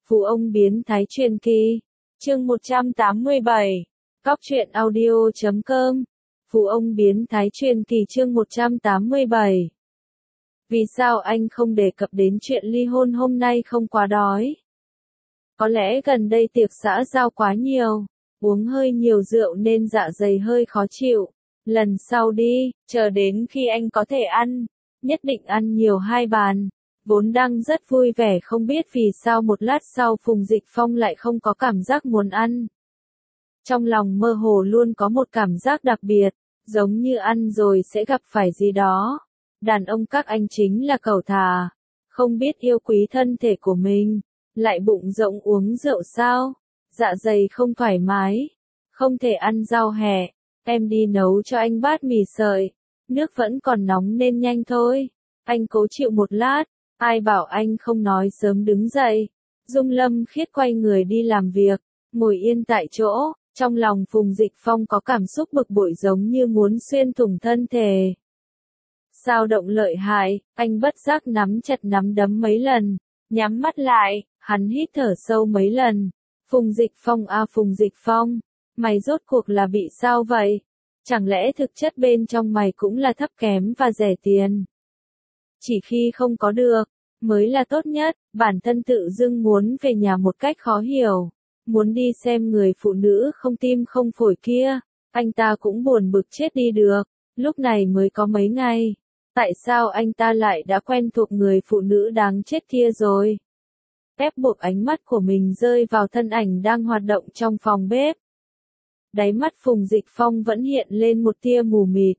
Phú ông biến thái truyền kỳ. Chương 187. Góc truyện audio.com. Phú ông biến thái truyền kỳ chương 187. Vì sao anh không đề cập đến chuyện ly hôn hôm nay không quá đói? Có lẽ gần đây tiệc xã giao quá nhiều, uống hơi nhiều rượu nên dạ dày hơi khó chịu. Lần sau đi, chờ đến khi anh có thể ăn, nhất định ăn nhiều 2 bàn. Vốn đang rất vui vẻ không biết vì sao một lát sau Phùng Dịch Phong lại không có cảm giác muốn ăn. Trong lòng mơ hồ luôn có một cảm giác đặc biệt, giống như ăn rồi sẽ gặp phải gì đó. Đàn ông các anh chính là cẩu thả, không biết yêu quý thân thể của mình, lại bụng rộng uống rượu sao, dạ dày không thoải mái, không thể ăn rau hẹ, em đi nấu cho anh bát mì sợi, nước vẫn còn nóng nên nhanh thôi, anh cố chịu một lát, ai bảo anh không nói sớm đứng dậy. Dung Lâm Khiết quay người đi làm việc, ngồi yên tại chỗ, trong lòng Phùng Dịch Phong có cảm xúc bực bội giống như muốn xuyên thủng thân thể. Sao động lợi hại, anh bất giác nắm chặt nắm đấm mấy lần, nhắm mắt lại, hắn hít thở sâu mấy lần. Phùng Dịch Phong à Phùng Dịch Phong, mày rốt cuộc là bị sao vậy? Chẳng lẽ thực chất bên trong mày cũng là thấp kém và rẻ tiền? Chỉ khi không có được, mới là tốt nhất, bản thân tự dưng muốn về nhà một cách khó hiểu. Muốn đi xem người phụ nữ không tim không phổi kia, anh ta cũng buồn bực chết đi được, lúc này mới có mấy ngày. Tại sao anh ta lại đã quen thuộc người phụ nữ đáng chết kia rồi? Ép buộc ánh mắt của mình rơi vào thân ảnh đang hoạt động trong phòng bếp. Đáy mắt Phùng Dịch Phong vẫn hiện lên một tia mù mịt.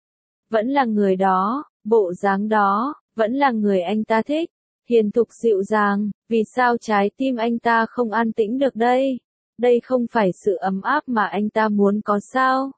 Vẫn là người đó, bộ dáng đó, vẫn là người anh ta thích. Hiền thục dịu dàng, vì sao trái tim anh ta không an tĩnh được đây? Đây không phải sự ấm áp mà anh ta muốn có sao?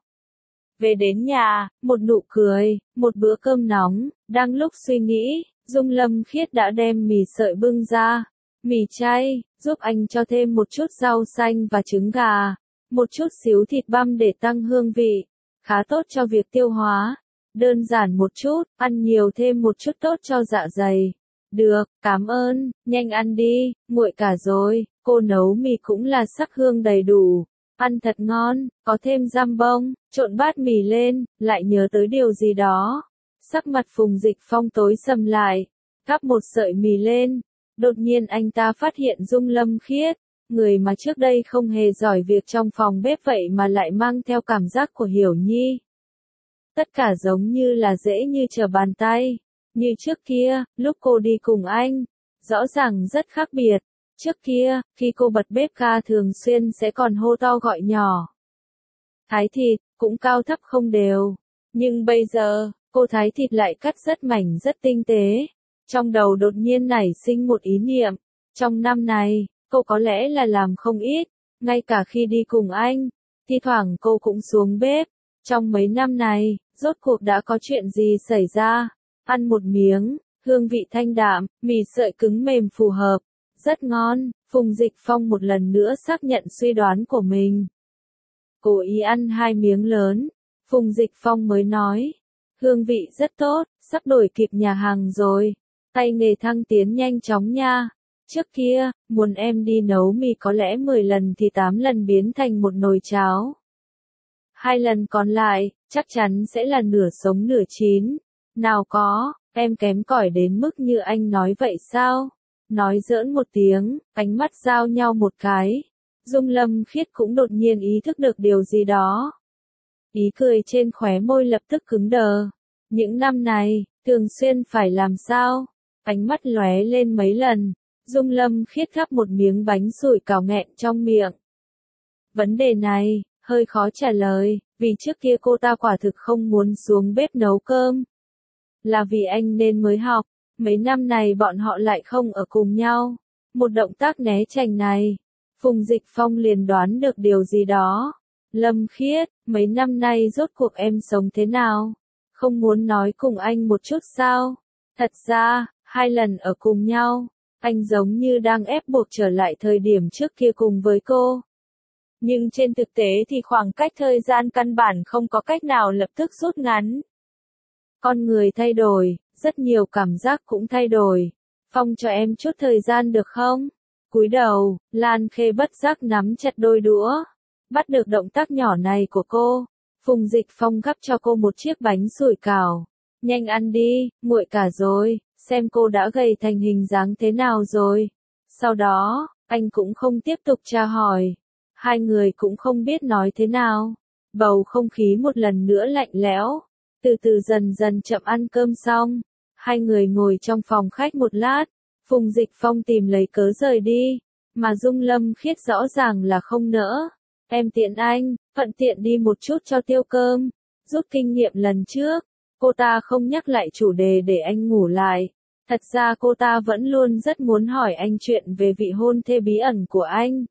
Về đến nhà, một nụ cười, một bữa cơm nóng, đang lúc suy nghĩ, Dung Lâm Khiết đã đem mì sợi bưng ra. Mì chay, giúp anh cho thêm một chút rau xanh và trứng gà, một chút xíu thịt băm để tăng hương vị, khá tốt cho việc tiêu hóa. Đơn giản một chút, ăn nhiều thêm một chút tốt cho dạ dày. Được, cảm ơn, nhanh ăn đi, nguội cả rồi, cô nấu mì cũng là sắc hương đầy đủ. Ăn thật ngon, có thêm giam bông, trộn bát mì lên, lại nhớ tới điều gì đó. Sắc mặt Phùng Dịch Phong tối sầm lại, gắp một sợi mì lên. Đột nhiên anh ta phát hiện Dung Lâm Khiết, người mà trước đây không hề giỏi việc trong phòng bếp vậy mà lại mang theo cảm giác của Hiểu Nhi. Tất cả giống như là dễ như trở bàn tay. Như trước kia, lúc cô đi cùng anh, rõ ràng rất khác biệt. Trước kia, khi cô bật bếp ga thường xuyên sẽ còn hô to gọi nhỏ. Thái thịt, cũng cao thấp không đều. Nhưng bây giờ, cô thái thịt lại cắt rất mảnh rất tinh tế. Trong đầu đột nhiên nảy sinh một ý niệm. Trong năm này, cô có lẽ là làm không ít. Ngay cả khi đi cùng anh, thi thoảng cô cũng xuống bếp. Trong mấy năm này, rốt cuộc đã có chuyện gì xảy ra? Ăn một miếng, hương vị thanh đạm, mì sợi cứng mềm phù hợp, rất ngon. Phùng Dịch Phong một lần nữa xác nhận suy đoán của mình. Cố ý ăn 2 miếng lớn, Phùng Dịch Phong mới nói, hương vị rất tốt, sắp đổi kịp nhà hàng rồi, tay nghề thăng tiến nhanh chóng nha. Trước kia, muốn em đi nấu mì có lẽ 10 lần thì 8 lần biến thành một nồi cháo. 2 lần còn lại, chắc chắn sẽ là nửa sống nửa chín. Nào có, em kém cỏi đến mức như anh nói vậy sao? Nói giỡn một tiếng, ánh mắt giao nhau một cái. Dung Lâm Khiết cũng đột nhiên ý thức được điều gì đó. Ý cười trên khóe môi lập tức cứng đờ. Những năm này, thường xuyên phải làm sao? Ánh mắt lóe lên mấy lần. Dung Lâm Khiết gắp một miếng bánh sủi cảo nghẹn trong miệng. Vấn đề này, hơi khó trả lời, vì trước kia cô ta quả thực không muốn xuống bếp nấu cơm. Là vì anh nên mới học, mấy năm này bọn họ lại không ở cùng nhau. Một động tác né tránh này, Phùng Dịch Phong liền đoán được điều gì đó. Lâm Khiết, mấy năm nay rốt cuộc em sống thế nào? Không muốn nói cùng anh một chút sao? Thật ra, 2 lần ở cùng nhau, anh giống như đang ép buộc trở lại thời điểm trước kia cùng với cô. Nhưng trên thực tế thì khoảng cách thời gian căn bản không có cách nào lập tức rút ngắn. Con người thay đổi, rất nhiều cảm giác cũng thay đổi. Phong cho em chút thời gian được không? Cúi đầu, Lan Khê bất giác nắm chặt đôi đũa. Bắt được động tác nhỏ này của cô, Phùng Dịch Phong gắp cho cô một chiếc bánh sủi cảo. Nhanh ăn đi, nguội cả rồi, xem cô đã gầy thành hình dáng thế nào rồi. Sau đó, anh cũng không tiếp tục tra hỏi. Hai người cũng không biết nói thế nào. Bầu không khí một lần nữa lạnh lẽo. Từ từ dần dần chậm ăn cơm xong. Hai người ngồi trong phòng khách một lát. Phùng Dịch Phong tìm lấy cớ rời đi. Mà Dung Lâm Khiết rõ ràng là không nỡ. Em tiện anh, thuận tiện đi một chút cho tiêu cơm. Rút kinh nghiệm lần trước. Cô ta không nhắc lại chủ đề để anh ngủ lại. Thật ra cô ta vẫn luôn rất muốn hỏi anh chuyện về vị hôn thê bí ẩn của anh.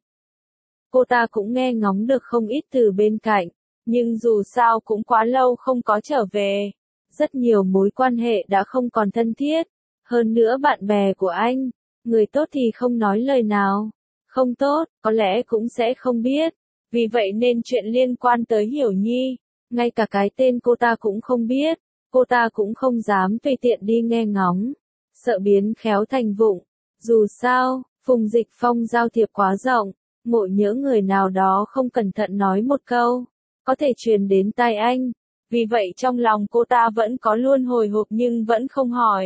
Cô ta cũng nghe ngóng được không ít từ bên cạnh, nhưng dù sao cũng quá lâu không có trở về. Rất nhiều mối quan hệ đã không còn thân thiết. Hơn nữa bạn bè của anh, người tốt thì không nói lời nào. Không tốt, có lẽ cũng sẽ không biết. Vì vậy nên chuyện liên quan tới Hiểu Nhi, ngay cả cái tên cô ta cũng không biết. Cô ta cũng không dám tùy tiện đi nghe ngóng. Sợ biến khéo thành vụng. Dù sao, Phùng Dịch Phong giao thiệp quá rộng, ngộ nhỡ người nào đó không cẩn thận nói một câu, có thể truyền đến tai anh. Vì vậy trong lòng cô ta vẫn có luôn hồi hộp nhưng vẫn không hỏi.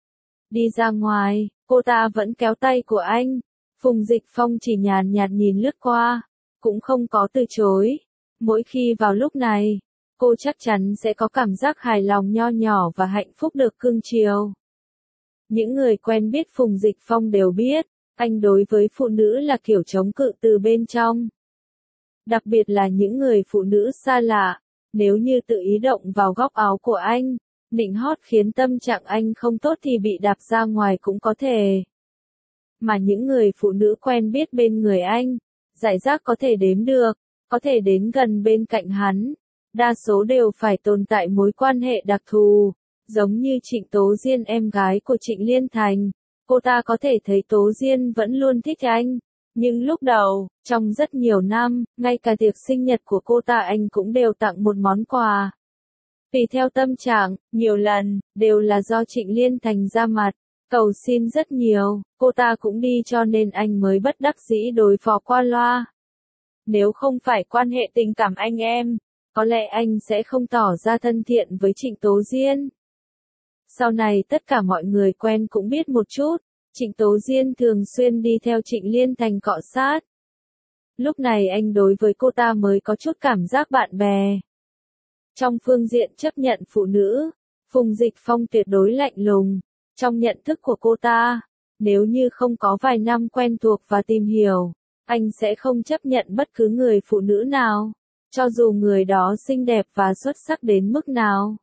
Đi ra ngoài, cô ta vẫn kéo tay của anh. Phùng Dịch Phong chỉ nhàn nhạt nhìn lướt qua, cũng không có từ chối. Mỗi khi vào lúc này, cô chắc chắn sẽ có cảm giác hài lòng nho nhỏ và hạnh phúc được cưng chiều. Những người quen biết Phùng Dịch Phong đều biết, anh đối với phụ nữ là kiểu chống cự từ bên trong. Đặc biệt là những người phụ nữ xa lạ, nếu như tự ý động vào góc áo của anh, nịnh hót khiến tâm trạng anh không tốt thì bị đạp ra ngoài cũng có thể. Mà những người phụ nữ quen biết bên người anh, rải rác có thể đếm được, có thể đến gần bên cạnh hắn. Đa số đều phải tồn tại mối quan hệ đặc thù, giống như Trịnh Tố Diên em gái của Trịnh Liên Thành. Cô ta có thể thấy Tố Diên vẫn luôn thích anh, nhưng lúc đầu, trong rất nhiều năm, ngay cả tiệc sinh nhật của cô ta anh cũng đều tặng một món quà. Tùy theo tâm trạng, nhiều lần, đều là do Trịnh Liên Thành ra mặt, cầu xin rất nhiều, cô ta cũng đi cho nên anh mới bất đắc dĩ đối phó qua loa. Nếu không phải quan hệ tình cảm anh em, có lẽ anh sẽ không tỏ ra thân thiện với Trịnh Tố Diên. Sau này tất cả mọi người quen cũng biết một chút, Trịnh Tố Diên thường xuyên đi theo Trịnh Liên Thành cọ sát. Lúc này anh đối với cô ta mới có chút cảm giác bạn bè. Trong phương diện chấp nhận phụ nữ, Phùng Dịch Phong tuyệt đối lạnh lùng. Trong nhận thức của cô ta, nếu như không có vài năm quen thuộc và tìm hiểu, anh sẽ không chấp nhận bất cứ người phụ nữ nào, cho dù người đó xinh đẹp và xuất sắc đến mức nào.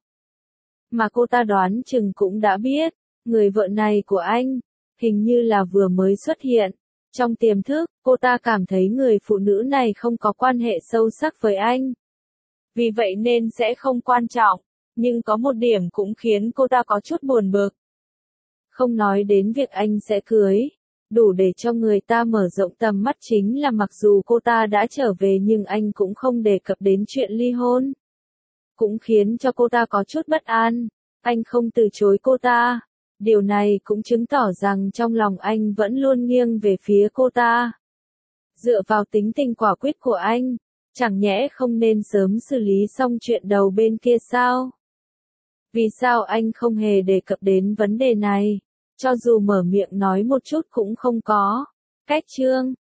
Mà cô ta đoán chừng cũng đã biết, người vợ này của anh, hình như là vừa mới xuất hiện. Trong tiềm thức, cô ta cảm thấy người phụ nữ này không có quan hệ sâu sắc với anh. Vì vậy nên sẽ không quan trọng, nhưng có một điểm cũng khiến cô ta có chút buồn bực. Không nói đến việc anh sẽ cưới, đủ để cho người ta mở rộng tầm mắt chính là mặc dù cô ta đã trở về nhưng anh cũng không đề cập đến chuyện ly hôn. Cũng khiến cho cô ta có chút bất an, anh không từ chối cô ta. Điều này cũng chứng tỏ rằng trong lòng anh vẫn luôn nghiêng về phía cô ta. Dựa vào tính tình quả quyết của anh, chẳng nhẽ không nên sớm xử lý xong chuyện đầu bên kia sao? Vì sao anh không hề đề cập đến vấn đề này? Cho dù mở miệng nói một chút cũng không có. Cách chương